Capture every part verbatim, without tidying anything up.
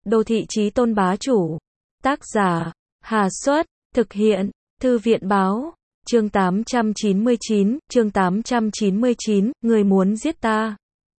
Đô thị chí tôn bá chủ. Tác giả, Hà Xuất, thực hiện, Thư viện báo. Chương tám trăm chín mươi chín, chương tám trăm chín mươi chín, người muốn giết ta.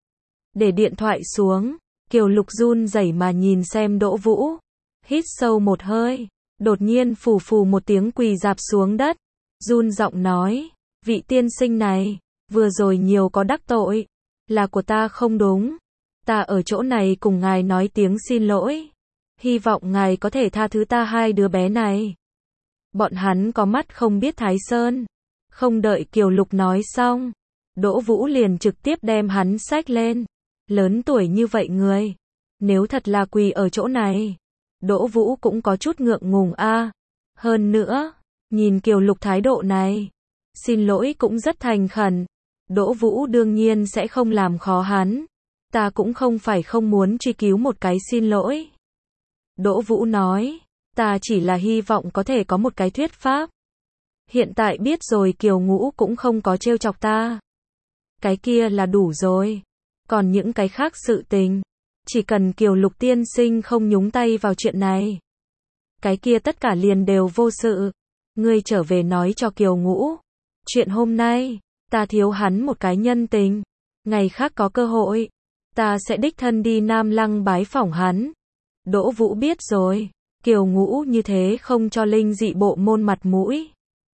Để điện thoại xuống, Kiều Lục run rẩy mà nhìn xem Đỗ Vũ. Hít sâu một hơi, đột nhiên phù phù một tiếng quỳ rạp xuống đất. Run giọng nói, vị tiên sinh này, vừa rồi nhiều có đắc tội. Là của ta không đúng. Ta ở chỗ này cùng ngài nói tiếng xin lỗi. Hy vọng ngài có thể tha thứ ta hai đứa bé này. Bọn hắn có mắt không biết Thái Sơn. Không đợi Kiều Lục nói xong, Đỗ Vũ liền trực tiếp đem hắn xách lên. Lớn tuổi như vậy người, nếu thật là quỳ ở chỗ này, Đỗ Vũ cũng có chút ngượng ngùng a. Hơn nữa, nhìn Kiều Lục thái độ này, xin lỗi cũng rất thành khẩn. Đỗ Vũ đương nhiên sẽ không làm khó hắn. Ta cũng không phải không muốn truy cứu một cái xin lỗi. Đỗ Vũ nói, ta chỉ là hy vọng có thể có một cái thuyết pháp. Hiện tại biết rồi Kiều Ngũ cũng không có trêu chọc ta. Cái kia là đủ rồi. Còn những cái khác sự tình, chỉ cần Kiều Lục tiên sinh không nhúng tay vào chuyện này, cái kia tất cả liền đều vô sự. Ngươi trở về nói cho Kiều Ngũ, chuyện hôm nay, ta thiếu hắn một cái nhân tình. Ngày khác có cơ hội, ta sẽ đích thân đi Nam Lăng bái phỏng hắn. Đỗ Vũ biết rồi, Kiều Ngũ như thế không cho Linh Dị bộ môn mặt mũi,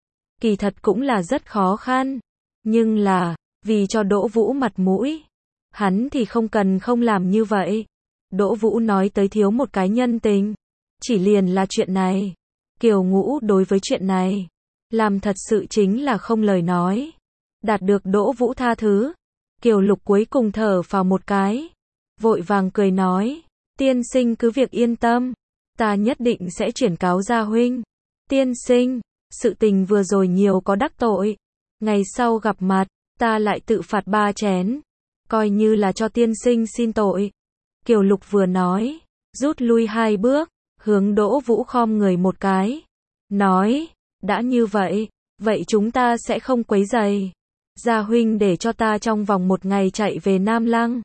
kỳ thật cũng là rất khó khăn. Nhưng là, vì cho Đỗ Vũ mặt mũi, hắn thì không cần không làm như vậy. Đỗ Vũ nói tới thiếu một cái nhân tình, chỉ liền là chuyện này. Kiều Ngũ đối với chuyện này, làm thật sự chính là không lời nói. Đạt được Đỗ Vũ tha thứ, Kiều Lục cuối cùng thở phào một cái, vội vàng cười nói, tiên sinh cứ việc yên tâm, ta nhất định sẽ chuyển cáo gia huynh. Tiên sinh, sự tình vừa rồi nhiều có đắc tội, ngày sau gặp mặt, ta lại tự phạt ba chén, coi như là cho tiên sinh xin tội. Kiều Lục vừa nói, rút lui hai bước, hướng Đỗ Vũ khom người một cái, nói, đã như vậy, vậy chúng ta sẽ không quấy rầy. Gia huynh để cho ta trong vòng một ngày chạy về Nam Lăng.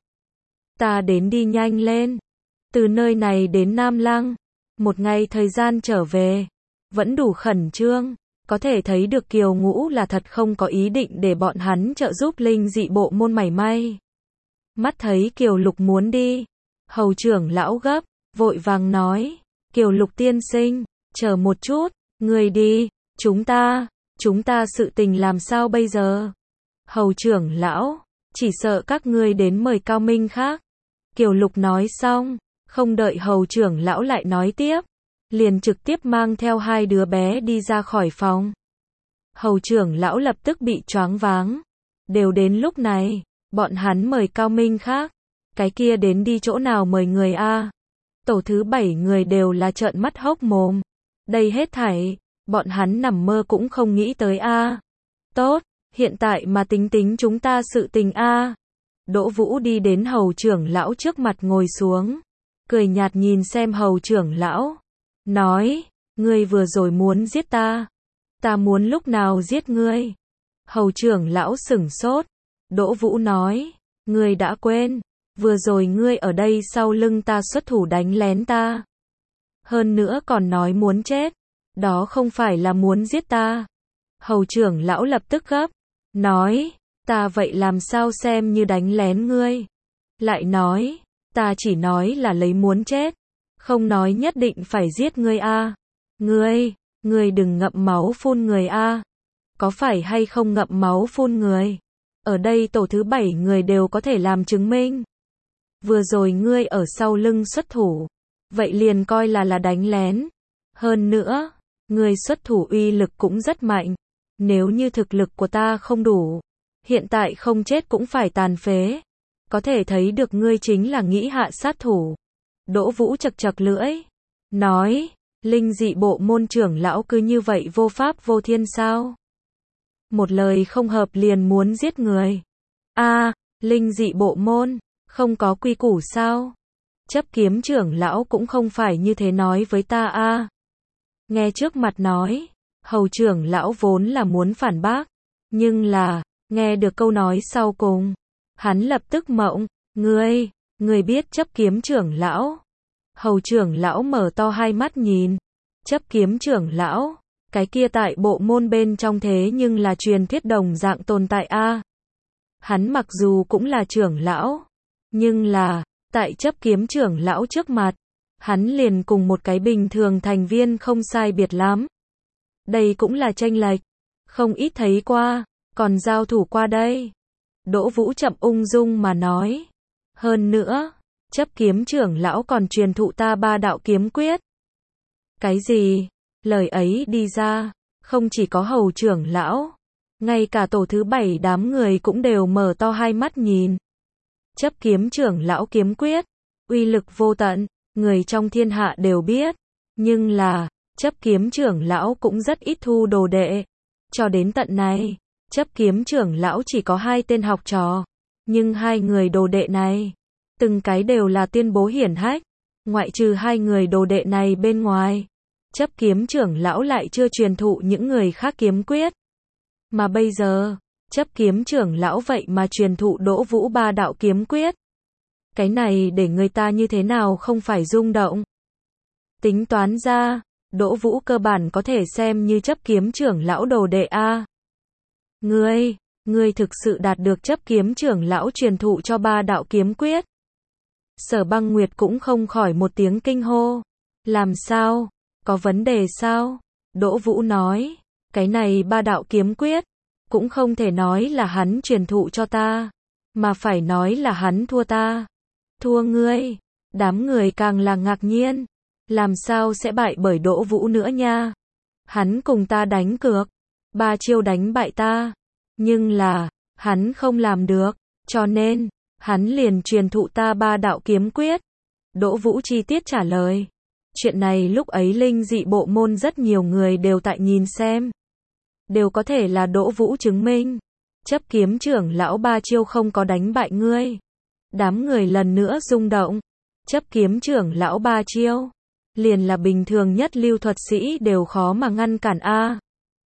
Ta đến đi nhanh lên. Từ nơi này đến Nam Lăng, một ngày thời gian trở về, vẫn đủ khẩn trương. Có thể thấy được Kiều Ngũ là thật không có ý định để bọn hắn trợ giúp Linh Dị bộ môn mảy may. Mắt thấy Kiều Lục muốn đi, hầu trưởng lão gấp, vội vàng nói, Kiều Lục tiên sinh, chờ một chút, người đi, chúng ta, chúng ta sự tình làm sao bây giờ? Hầu trưởng lão, chỉ sợ các ngươi đến mời cao minh khác. Kiều Lục nói xong, không đợi hầu trưởng lão lại nói tiếp, liền trực tiếp mang theo hai đứa bé đi ra khỏi phòng. Hầu trưởng lão lập tức bị choáng váng. Đều đến lúc này, bọn hắn mời cao minh khác. Cái kia đến đi chỗ nào mời người a? Tổ thứ bảy người đều là trợn mắt hốc mồm. Đây hết thảy, bọn hắn nằm mơ cũng không nghĩ tới a. Tốt, hiện tại mà tính tính chúng ta sự tình a. Đỗ Vũ đi đến hầu trưởng lão trước mặt ngồi xuống, cười nhạt nhìn xem hầu trưởng lão, nói, ngươi vừa rồi muốn giết ta, ta muốn lúc nào giết ngươi? Hầu trưởng lão sửng sốt. Đỗ Vũ nói, ngươi đã quên, vừa rồi ngươi ở đây sau lưng ta xuất thủ đánh lén ta. Hơn nữa còn nói muốn chết, đó không phải là muốn giết ta. Hầu trưởng lão lập tức gấp, nói, ta vậy làm sao xem như đánh lén ngươi? Lại nói, ta chỉ nói là lấy muốn chết, không nói nhất định phải giết ngươi a. Ngươi, ngươi đừng ngậm máu phun người a. Có phải hay không ngậm máu phun người? Ở đây tổ thứ bảy người đều có thể làm chứng minh. Vừa rồi ngươi ở sau lưng xuất thủ, vậy liền coi là là đánh lén. Hơn nữa, ngươi xuất thủ uy lực cũng rất mạnh. Nếu như thực lực của ta không đủ, hiện tại không chết cũng phải tàn phế. Có thể thấy được ngươi chính là nghĩ hạ sát thủ. Đỗ Vũ chật chật lưỡi, nói, Linh Dị bộ môn trưởng lão cứ như vậy vô pháp vô thiên sao? Một lời không hợp liền muốn giết người. A, Linh Dị bộ môn, không có quy củ sao? Chấp kiếm trưởng lão cũng không phải như thế nói với ta a. Nghe trước mặt nói, hầu trưởng lão vốn là muốn phản bác, nhưng là, nghe được câu nói sau cùng, hắn lập tức mộng, ngươi, ngươi biết chấp kiếm trưởng lão? Hầu trưởng lão mở to hai mắt nhìn. Chấp kiếm trưởng lão, cái kia tại bộ môn bên trong thế nhưng là truyền thuyết đồng dạng tồn tại a. Hắn mặc dù cũng là trưởng lão, nhưng là, tại chấp kiếm trưởng lão trước mặt, hắn liền cùng một cái bình thường thành viên không sai biệt lắm. Đây cũng là chênh lệch, không ít thấy qua, còn giao thủ qua đây. Đỗ Vũ chậm ung dung mà nói. Hơn nữa, chấp kiếm trưởng lão còn truyền thụ ta ba đạo kiếm quyết. Cái gì? Lời ấy đi ra, không chỉ có hầu trưởng lão, ngay cả tổ thứ bảy đám người cũng đều mở to hai mắt nhìn. Chấp kiếm trưởng lão kiếm quyết, uy lực vô tận, người trong thiên hạ đều biết, nhưng là, chấp kiếm trưởng lão cũng rất ít thu đồ đệ. Cho đến tận này, chấp kiếm trưởng lão chỉ có hai tên học trò, nhưng hai người đồ đệ này, từng cái đều là tuyên bố hiển hách, ngoại trừ hai người đồ đệ này bên ngoài, chấp kiếm trưởng lão lại chưa truyền thụ những người khác kiếm quyết. Mà bây giờ, chấp kiếm trưởng lão vậy mà truyền thụ Đỗ Vũ ba đạo kiếm quyết. Cái này để người ta như thế nào không phải rung động. Tính toán ra, Đỗ Vũ cơ bản có thể xem như chấp kiếm trưởng lão đồ đệ a. Ngươi, ngươi thực sự đạt được chấp kiếm trưởng lão truyền thụ cho ba đạo kiếm quyết. Sở Băng Nguyệt cũng không khỏi một tiếng kinh hô. Làm sao? Có vấn đề sao? Đỗ Vũ nói, cái này ba đạo kiếm quyết, cũng không thể nói là hắn truyền thụ cho ta, mà phải nói là hắn thua ta. Thua ngươi? Đám người càng là ngạc nhiên. Làm sao sẽ bại bởi Đỗ Vũ nữa nha? Hắn cùng ta đánh cược, ba chiêu đánh bại ta, nhưng là, hắn không làm được, cho nên, hắn liền truyền thụ ta ba đạo kiếm quyết. Đỗ Vũ chi tiết trả lời. Chuyện này lúc ấy linh dị bộ môn rất nhiều người đều tại nhìn xem. Đều có thể là Đỗ Vũ chứng minh. Chấp kiếm trưởng lão ba chiêu không có đánh bại ngươi. Đám người lần nữa rung động. Chấp kiếm trưởng lão ba chiêu, liền là bình thường nhất lưu thuật sĩ đều khó mà ngăn cản a.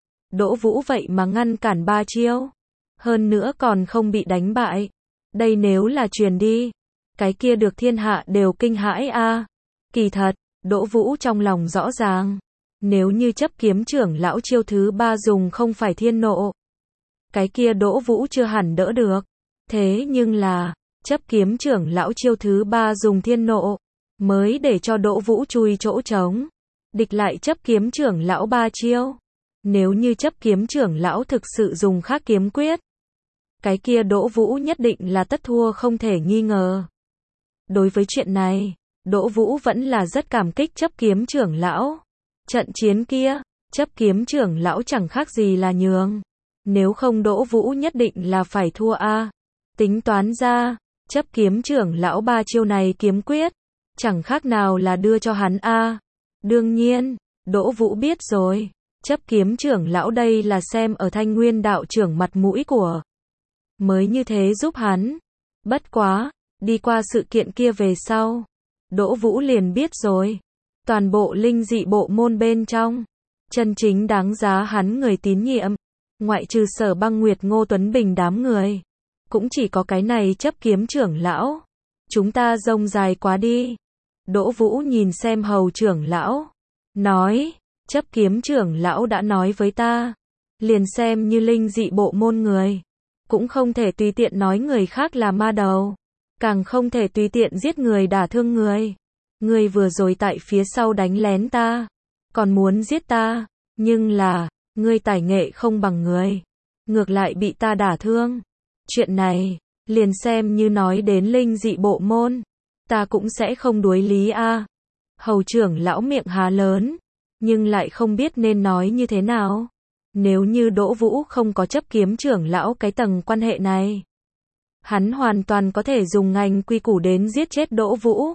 Đỗ Vũ vậy mà ngăn cản ba chiêu, hơn nữa còn không bị đánh bại. Đây nếu là truyền đi, cái kia được thiên hạ đều kinh hãi a. Kỳ thật, Đỗ Vũ trong lòng rõ ràng, nếu như chấp kiếm trưởng lão chiêu thứ ba dùng không phải thiên nộ, cái kia Đỗ Vũ chưa hẳn đỡ được. Thế nhưng là, chấp kiếm trưởng lão chiêu thứ ba dùng thiên nộ, mới để cho Đỗ Vũ chui chỗ trống. Địch lại chấp kiếm trưởng lão ba chiêu. Nếu như chấp kiếm trưởng lão thực sự dùng khác kiếm quyết, cái kia Đỗ Vũ nhất định là tất thua không thể nghi ngờ. Đối với chuyện này, Đỗ Vũ vẫn là rất cảm kích chấp kiếm trưởng lão. Trận chiến kia, chấp kiếm trưởng lão chẳng khác gì là nhường. Nếu không Đỗ Vũ nhất định là phải thua a. Tính toán ra, chấp kiếm trưởng lão ba chiêu này kiếm quyết, chẳng khác nào là đưa cho hắn a. Đương nhiên, Đỗ Vũ biết rồi, chấp kiếm trưởng lão đây là xem ở Thanh Nguyên đạo trưởng mặt mũi của, mới như thế giúp hắn. Bất quá, đi qua sự kiện kia về sau, Đỗ Vũ liền biết rồi, toàn bộ linh dị bộ môn bên trong, chân chính đáng giá hắn người tín nhiệm, ngoại trừ Sở Băng Nguyệt Ngô Tuấn Bình đám người, cũng chỉ có cái này chấp kiếm trưởng lão. Chúng ta rông dài quá đi. Đỗ Vũ nhìn xem hầu trưởng lão, nói, chấp kiếm trưởng lão đã nói với ta, liền xem như linh dị bộ môn người, cũng không thể tùy tiện nói người khác là ma đầu, càng không thể tùy tiện giết người đả thương người. Ngươi vừa rồi tại phía sau đánh lén ta, còn muốn giết ta, nhưng là, ngươi tài nghệ không bằng người, ngược lại bị ta đả thương. Chuyện này, liền xem như nói đến linh dị bộ môn, ta cũng sẽ không đối lý a. Hầu trưởng lão miệng há lớn, nhưng lại không biết nên nói như thế nào. Nếu như Đỗ Vũ không có chấp kiếm trưởng lão cái tầng quan hệ này, hắn hoàn toàn có thể dùng ngành quy củ đến giết chết Đỗ Vũ.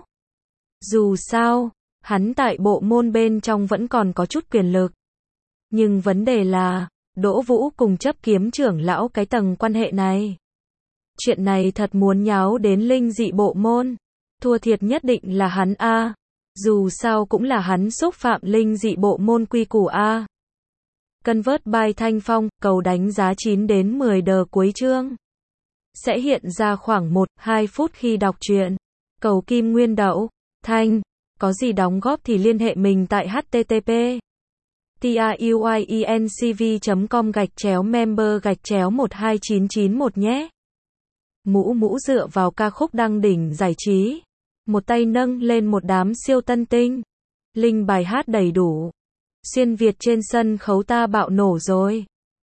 Dù sao, hắn tại bộ môn bên trong vẫn còn có chút quyền lực. Nhưng vấn đề là, Đỗ Vũ cùng chấp kiếm trưởng lão cái tầng quan hệ này. Chuyện này thật muốn nháo đến linh dị bộ môn, thua thiệt nhất định là hắn a. Dù sao cũng là hắn xúc phạm linh dị bộ môn quy củ a. Convert by Thanh Phong, cầu đánh giá chín đến mười đờ cuối chương. Sẽ hiện ra khoảng một đến hai phút khi đọc truyện. Cầu Kim Nguyên Đậu, Thanh. Có gì đóng góp thì liên hệ mình tại http tiuyencv chấm com gạch chéo member gạch chéo một hai chín chín một nhé. Mũ mũ dựa vào ca khúc đăng đỉnh giải trí. Một tay nâng lên một đám siêu tân tinh. Link bài hát đầy đủ. Xuyên Việt trên sân khấu ta bạo nổ rồi.